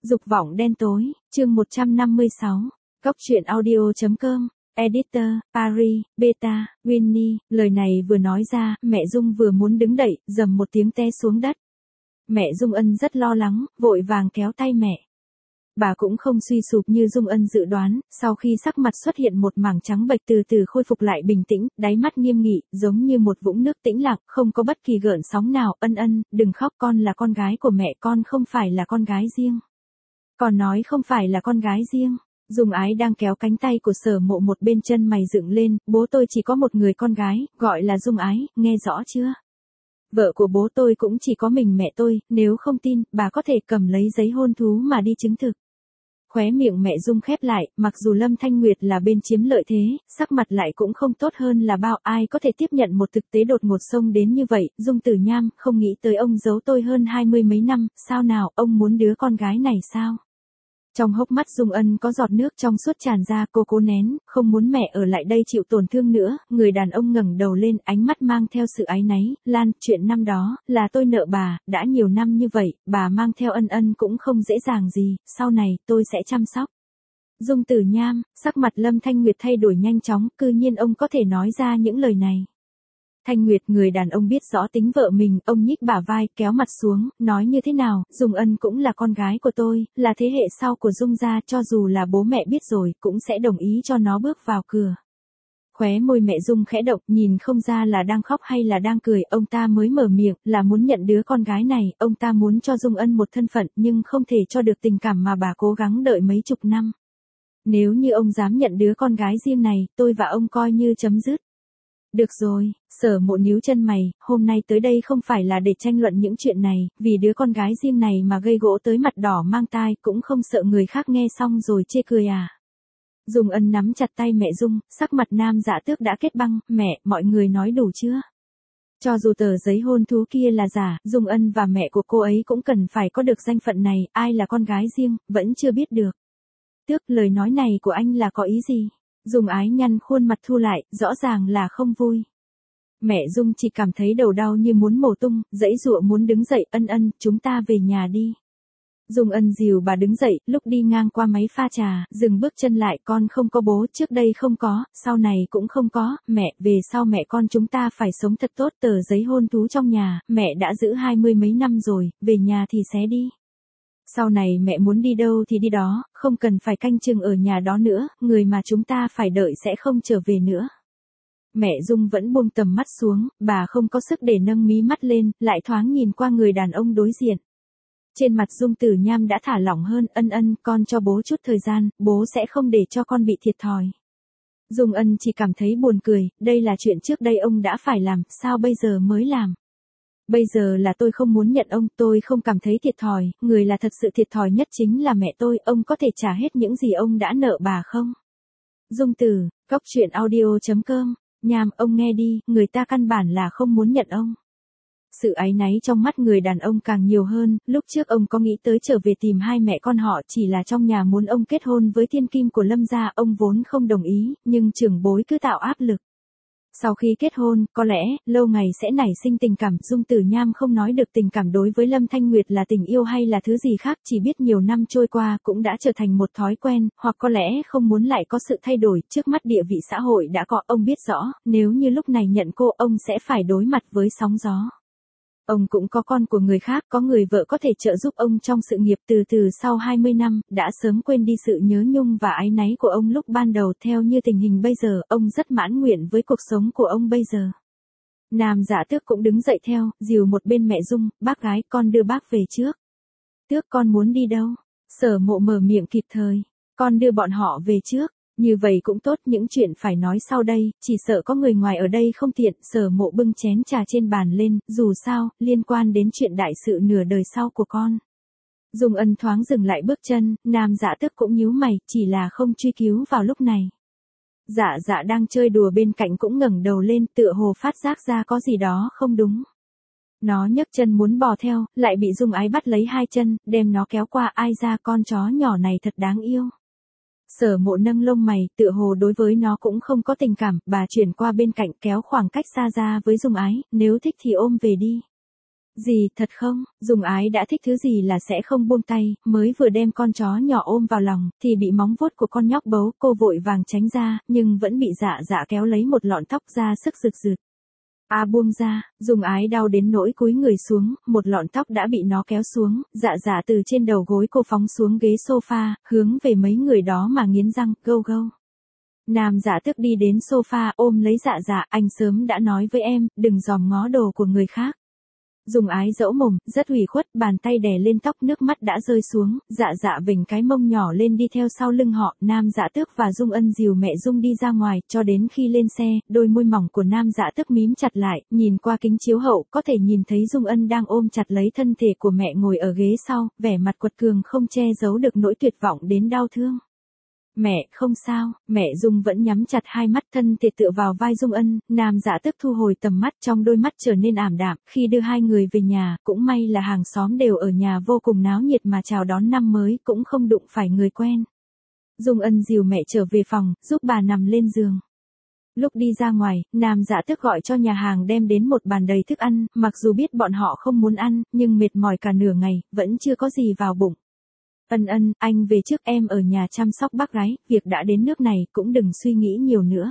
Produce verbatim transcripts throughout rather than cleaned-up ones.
Dục vọng đen tối, chương một trăm năm mươi sáu, Cóc truyện audio chấm com, Editor, Paris, Beta, Winnie, lời này vừa nói ra, mẹ Dung vừa muốn đứng dậy, dầm một tiếng té xuống đất. Mẹ Dung Ân rất lo lắng, vội vàng kéo tay mẹ. Bà cũng không suy sụp như Dung Ân dự đoán, sau khi sắc mặt xuất hiện một mảng trắng bệch từ từ khôi phục lại bình tĩnh, đáy mắt nghiêm nghị, giống như một vũng nước tĩnh lặng, không có bất kỳ gợn sóng nào. Ân Ân, đừng khóc, con là con gái của mẹ, con không phải là con gái riêng. Còn nói không phải là con gái riêng. Dung Ái đang kéo cánh tay của Sở Mộ một bên chân mày dựng lên, bố tôi chỉ có một người con gái, gọi là Dung Ái, nghe rõ chưa? Vợ của bố tôi cũng chỉ có mình mẹ tôi, nếu không tin, bà có thể cầm lấy giấy hôn thú mà đi chứng thực. Khóe miệng mẹ Dung khép lại, mặc dù Lâm Thanh Nguyệt là bên chiếm lợi thế, sắc mặt lại cũng không tốt hơn là bao. Ai có thể tiếp nhận một thực tế đột ngột xông đến như vậy. Dung Tử Nham, không nghĩ tới ông giấu tôi hơn hai mươi mấy năm, sao nào, ông muốn đứa con gái này sao? Trong hốc mắt Dung Ân có giọt nước trong suốt tràn ra, cô cố nén, không muốn mẹ ở lại đây chịu tổn thương nữa. Người đàn ông ngẩng đầu lên, ánh mắt mang theo sự áy náy. Lan, chuyện năm đó, là tôi nợ bà, đã nhiều năm như vậy, bà mang theo Ân Ân cũng không dễ dàng gì, sau này, tôi sẽ chăm sóc. Dung Tử Nham, sắc mặt Lâm Thanh Nguyệt thay đổi nhanh chóng, cư nhiên ông có thể nói ra những lời này. Thanh Nguyệt, người đàn ông biết rõ tính vợ mình, ông nhích bả vai, kéo mặt xuống, nói như thế nào, Dung Ân cũng là con gái của tôi, là thế hệ sau của Dung gia, cho dù là bố mẹ biết rồi, cũng sẽ đồng ý cho nó bước vào cửa. Khóe môi mẹ Dung khẽ động, nhìn không ra là đang khóc hay là đang cười, ông ta mới mở miệng, là muốn nhận đứa con gái này, ông ta muốn cho Dung Ân một thân phận, nhưng không thể cho được tình cảm mà bà cố gắng đợi mấy chục năm. Nếu như ông dám nhận đứa con gái riêng này, tôi và ông coi như chấm dứt. Được rồi, Sở Mộ níu chân mày, hôm nay tới đây không phải là để tranh luận những chuyện này, vì đứa con gái riêng này mà gây gỗ tới mặt đỏ mang tai, cũng không sợ người khác nghe xong rồi chê cười à. Dung Ân nắm chặt tay mẹ Dung, sắc mặt Nam Dạ Tước đã kết băng, mẹ, mọi người nói đủ chưa? Cho dù tờ giấy hôn thú kia là giả, Dung Ân và mẹ của cô ấy cũng cần phải có được danh phận này, ai là con gái riêng, vẫn chưa biết được. Tước, lời nói này của anh là có ý gì? Dung Ái nhăn khuôn mặt thu lại, rõ ràng là không vui. Mẹ Dung chỉ cảm thấy đầu đau như muốn mổ tung, dãy dụa muốn đứng dậy. Ân Ân, chúng ta về nhà đi. Dung Ân dìu bà đứng dậy, lúc đi ngang qua máy pha trà, dừng bước chân lại, con không có bố, trước đây không có, sau này cũng không có, mẹ, về sau mẹ con chúng ta phải sống thật tốt. Tờ giấy hôn thú trong nhà, mẹ đã giữ hai mươi mấy năm rồi, về nhà thì xé đi. Sau này mẹ muốn đi đâu thì đi đó, không cần phải canh chừng ở nhà đó nữa, người mà chúng ta phải đợi sẽ không trở về nữa. Mẹ Dung vẫn buông tầm mắt xuống, bà không có sức để nâng mí mắt lên, lại thoáng nhìn qua người đàn ông đối diện. Trên mặt Dung Tử Nham đã thả lỏng hơn. Ân Ân, con cho bố chút thời gian, bố sẽ không để cho con bị thiệt thòi. Dung Ân chỉ cảm thấy buồn cười, đây là chuyện trước đây ông đã phải làm, sao bây giờ mới làm? Bây giờ là tôi không muốn nhận ông, tôi không cảm thấy thiệt thòi, người là thật sự thiệt thòi nhất chính là mẹ tôi, ông có thể trả hết những gì ông đã nợ bà không? Dung Tử, Cóc truyện audio chấm com, Nham, ông nghe đi, người ta căn bản là không muốn nhận ông. Sự áy náy trong mắt người đàn ông càng nhiều hơn, lúc trước ông có nghĩ tới trở về tìm hai mẹ con họ, chỉ là trong nhà muốn ông kết hôn với thiên kim của Lâm gia, ông vốn không đồng ý, nhưng trưởng bối cứ tạo áp lực. Sau khi kết hôn, có lẽ, lâu ngày sẽ nảy sinh tình cảm. Dung Tử Nham không nói được tình cảm đối với Lâm Thanh Nguyệt là tình yêu hay là thứ gì khác, chỉ biết nhiều năm trôi qua cũng đã trở thành một thói quen, hoặc có lẽ không muốn lại có sự thay đổi. Trước mắt địa vị xã hội đã có, ông biết rõ, nếu như lúc này nhận cô, ông sẽ phải đối mặt với sóng gió. Ông cũng có con của người khác, có người vợ có thể trợ giúp ông trong sự nghiệp. Từ từ sau hai mươi năm, đã sớm quên đi sự nhớ nhung và áy náy của ông lúc ban đầu. Theo như tình hình bây giờ, ông rất mãn nguyện với cuộc sống của ông bây giờ. Nam Dạ Tước cũng đứng dậy theo, dìu một bên mẹ Dung, bác gái, con đưa bác về trước. Tước, con muốn đi đâu? Sở Mộ mở miệng kịp thời, con đưa bọn họ về trước. Như vậy cũng tốt, những chuyện phải nói sau đây, chỉ sợ có người ngoài ở đây không tiện. Sở Mộ bưng chén trà trên bàn lên, dù sao, liên quan đến chuyện đại sự nửa đời sau của con. Dung Ân thoáng dừng lại bước chân, Nam Dạ Tước cũng nhíu mày, chỉ là không truy cứu vào lúc này. Dạ Dạ đang chơi đùa bên cạnh cũng ngẩng đầu lên, tựa hồ phát giác ra có gì đó không đúng. Nó nhấc chân muốn bò theo, lại bị Dung Ái bắt lấy hai chân, đem nó kéo qua. Ai ra, con chó nhỏ này thật đáng yêu. Sở Mộ nâng lông mày, tựa hồ đối với nó cũng không có tình cảm, bà chuyển qua bên cạnh kéo khoảng cách xa ra với Dung Ái, nếu thích thì ôm về đi. Gì, thật không? Dung Ái đã thích thứ gì là sẽ không buông tay, mới vừa đem con chó nhỏ ôm vào lòng, thì bị móng vuốt của con nhóc bấu, cô vội vàng tránh ra, nhưng vẫn bị Dạ Dạ kéo lấy một lọn tóc ra sức rực rực. A à, buông ra, Dung Ái đau đến nỗi cúi người xuống, một lọn tóc đã bị nó kéo xuống, Dạ Dạ từ trên đầu gối cô phóng xuống ghế sofa, hướng về mấy người đó mà nghiến răng, gâu gâu. Nam Dạ Tước đi đến sofa ôm lấy Dạ Dạ, anh sớm đã nói với em, đừng dòm ngó đồ của người khác. Dung Ái dẫu mồm, rất ủy khuất, bàn tay đè lên tóc, nước mắt đã rơi xuống, Dạ Dạ vểnh cái mông nhỏ lên đi theo sau lưng họ, Nam Dạ Tước và Dung Ân dìu mẹ Dung đi ra ngoài, cho đến khi lên xe, đôi môi mỏng của Nam Dạ Tước mím chặt lại, nhìn qua kính chiếu hậu, có thể nhìn thấy Dung Ân đang ôm chặt lấy thân thể của mẹ ngồi ở ghế sau, vẻ mặt quật cường không che giấu được nỗi tuyệt vọng đến đau thương. Mẹ, không sao, mẹ Dung vẫn nhắm chặt hai mắt, thân thể tựa vào vai Dung Ân, Nam Dạ Tước thu hồi tầm mắt, trong đôi mắt trở nên ảm đạm, khi đưa hai người về nhà, cũng may là hàng xóm đều ở nhà vô cùng náo nhiệt mà chào đón năm mới, cũng không đụng phải người quen. Dung Ân dìu mẹ trở về phòng, giúp bà nằm lên giường. Lúc đi ra ngoài, Nam Dạ Tước gọi cho nhà hàng đem đến một bàn đầy thức ăn, mặc dù biết bọn họ không muốn ăn, nhưng mệt mỏi cả nửa ngày, vẫn chưa có gì vào bụng. Ân Ân, anh về trước, em ở nhà chăm sóc bác gái, việc đã đến nước này cũng đừng suy nghĩ nhiều nữa.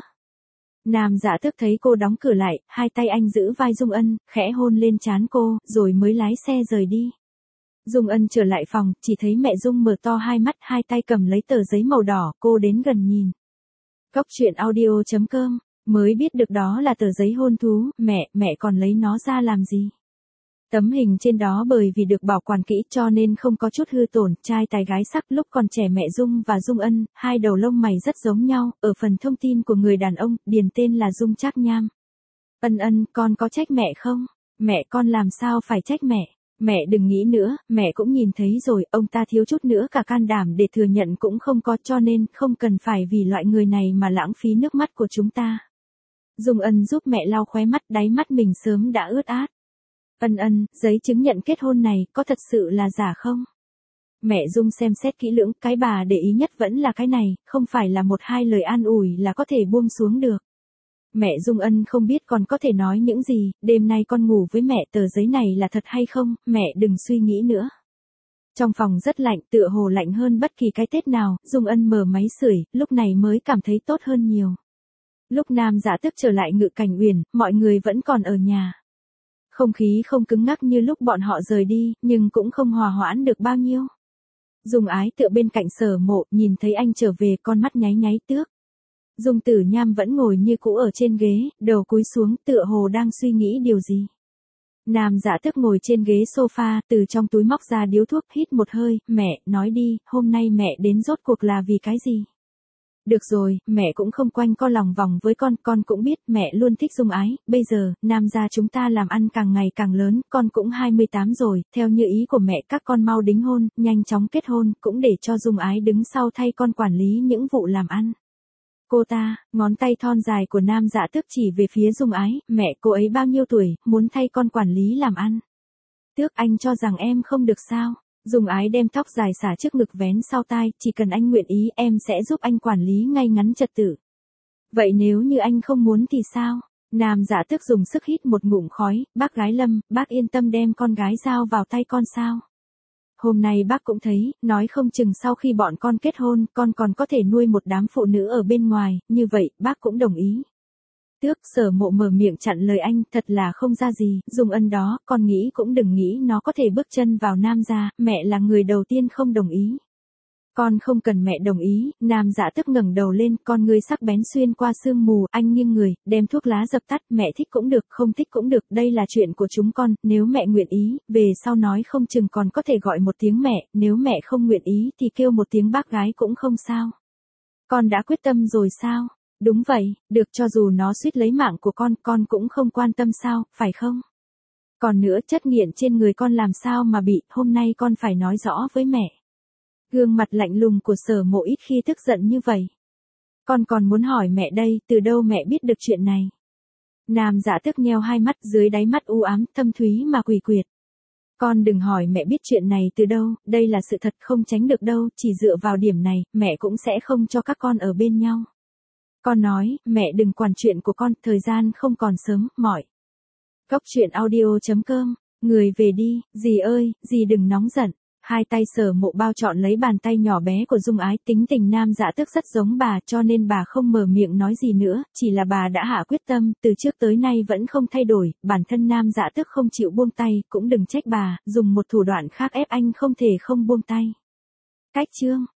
Nam Dạ Tước thấy cô đóng cửa lại, hai tay anh giữ vai Dung Ân, khẽ hôn lên trán cô, rồi mới lái xe rời đi. Dung Ân trở lại phòng, chỉ thấy mẹ Dung mở to hai mắt, hai tay cầm lấy tờ giấy màu đỏ, cô đến gần nhìn. Cóc truyện audio chấm com, mới biết được đó là tờ giấy hôn thú, mẹ, mẹ còn lấy nó ra làm gì? Tấm hình trên đó bởi vì được bảo quản kỹ cho nên không có chút hư tổn, trai tài gái sắc, lúc còn trẻ mẹ Dung và Dung Ân, hai đầu lông mày rất giống nhau, ở phần thông tin của người đàn ông, điền tên là Dung Trác Nham. Ân Ân, con có trách mẹ không? Mẹ con làm sao phải trách mẹ? Mẹ đừng nghĩ nữa, mẹ cũng nhìn thấy rồi, ông ta thiếu chút nữa cả can đảm để thừa nhận cũng không có, cho nên không cần phải vì loại người này mà lãng phí nước mắt của chúng ta. Dung Ân giúp mẹ lau khóe mắt, đáy mắt mình sớm đã ướt át. Ân Ân, giấy chứng nhận kết hôn này có thật sự là giả không? Mẹ Dung xem xét kỹ lưỡng, cái bà để ý nhất vẫn là cái này, không phải là một hai lời an ủi là có thể buông xuống được. Mẹ Dung Ân không biết còn có thể nói những gì, đêm nay con ngủ với mẹ, tờ giấy này là thật hay không, mẹ đừng suy nghĩ nữa. Trong phòng rất lạnh, tựa hồ lạnh hơn bất kỳ cái Tết nào, Dung Ân mở máy sưởi, lúc này mới cảm thấy tốt hơn nhiều. Lúc Nam Dạ Tước trở lại Ngự Cảnh Uyển, mọi người vẫn còn ở nhà. Không khí không cứng ngắc như lúc bọn họ rời đi, nhưng cũng không hòa hoãn được bao nhiêu. Dung Ái tựa bên cạnh Sở Mộ, nhìn thấy anh trở về, con mắt nháy nháy tước. Dung Tử Nham vẫn ngồi như cũ ở trên ghế, đầu cúi xuống, tựa hồ đang suy nghĩ điều gì. Nam Dạ Tước ngồi trên ghế sofa, từ trong túi móc ra điếu thuốc, hít một hơi, mẹ, nói đi, hôm nay mẹ đến rốt cuộc là vì cái gì? Được rồi, mẹ cũng không quanh co lòng vòng với con, con cũng biết mẹ luôn thích Dung Ái, bây giờ, Nam gia chúng ta làm ăn càng ngày càng lớn, con cũng hai mươi tám rồi, theo như ý của mẹ các con mau đính hôn, nhanh chóng kết hôn, cũng để cho Dung Ái đứng sau thay con quản lý những vụ làm ăn. Cô ta, ngón tay thon dài của Nam Dạ Tước chỉ về phía Dung Ái, mẹ cô ấy bao nhiêu tuổi, muốn thay con quản lý làm ăn. Tước, anh cho rằng em không được sao? Dung Ái đem tóc dài xả trước ngực vén sau tai, chỉ cần anh nguyện ý em sẽ giúp anh quản lý ngay ngắn trật tự. Vậy nếu như anh không muốn thì sao? Nam Dạ Tước dùng sức hít một ngụm khói, bác gái Lâm, bác yên tâm đem con gái giao vào tay con sao? Hôm nay bác cũng thấy, nói không chừng sau khi bọn con kết hôn, con còn có thể nuôi một đám phụ nữ ở bên ngoài, như vậy, bác cũng đồng ý. Tước, Sở Mộ mở miệng chặn lời anh, thật là không ra gì, Dung Ân đó, con nghĩ cũng đừng nghĩ nó có thể bước chân vào Nam gia, mẹ là người đầu tiên không đồng ý. Con không cần mẹ đồng ý, Nam Dạ Tước ngẩng đầu lên, con ngươi sắc bén xuyên qua sương mù, anh nghiêng người, đem thuốc lá dập tắt, mẹ thích cũng được, không thích cũng được, đây là chuyện của chúng con, nếu mẹ nguyện ý, về sau nói không chừng còn có thể gọi một tiếng mẹ, nếu mẹ không nguyện ý thì kêu một tiếng bác gái cũng không sao. Con đã quyết tâm rồi sao? Đúng vậy, được, cho dù nó suýt lấy mạng của con, con cũng không quan tâm sao, phải không? Còn nữa, chất nghiện trên người con làm sao mà bị, hôm nay con phải nói rõ với mẹ. Gương mặt lạnh lùng của Sở Mộ ít khi tức giận như vậy. Con còn muốn hỏi mẹ đây, từ đâu mẹ biết được chuyện này? Nam Dạ Tước nheo hai mắt, dưới đáy mắt u ám, thâm thúy mà quỷ quyệt. Con đừng hỏi mẹ biết chuyện này từ đâu, đây là sự thật không tránh được đâu, chỉ dựa vào điểm này, mẹ cũng sẽ không cho các con ở bên nhau. Con nói, mẹ đừng quản chuyện của con, thời gian không còn sớm, mỏi. Cóc truyện audio chấm com Người về đi, dì ơi, dì đừng nóng giận. Hai tay Sở Mộ Bao chọn lấy bàn tay nhỏ bé của Dung Ái, tính tình nam dạ tước rất giống bà, cho nên bà không mở miệng nói gì nữa, chỉ là bà đã hạ quyết tâm, từ trước tới nay vẫn không thay đổi, bản thân nam dạ tước không chịu buông tay, cũng đừng trách bà, dùng một thủ đoạn khác ép anh không thể không buông tay. Cách chương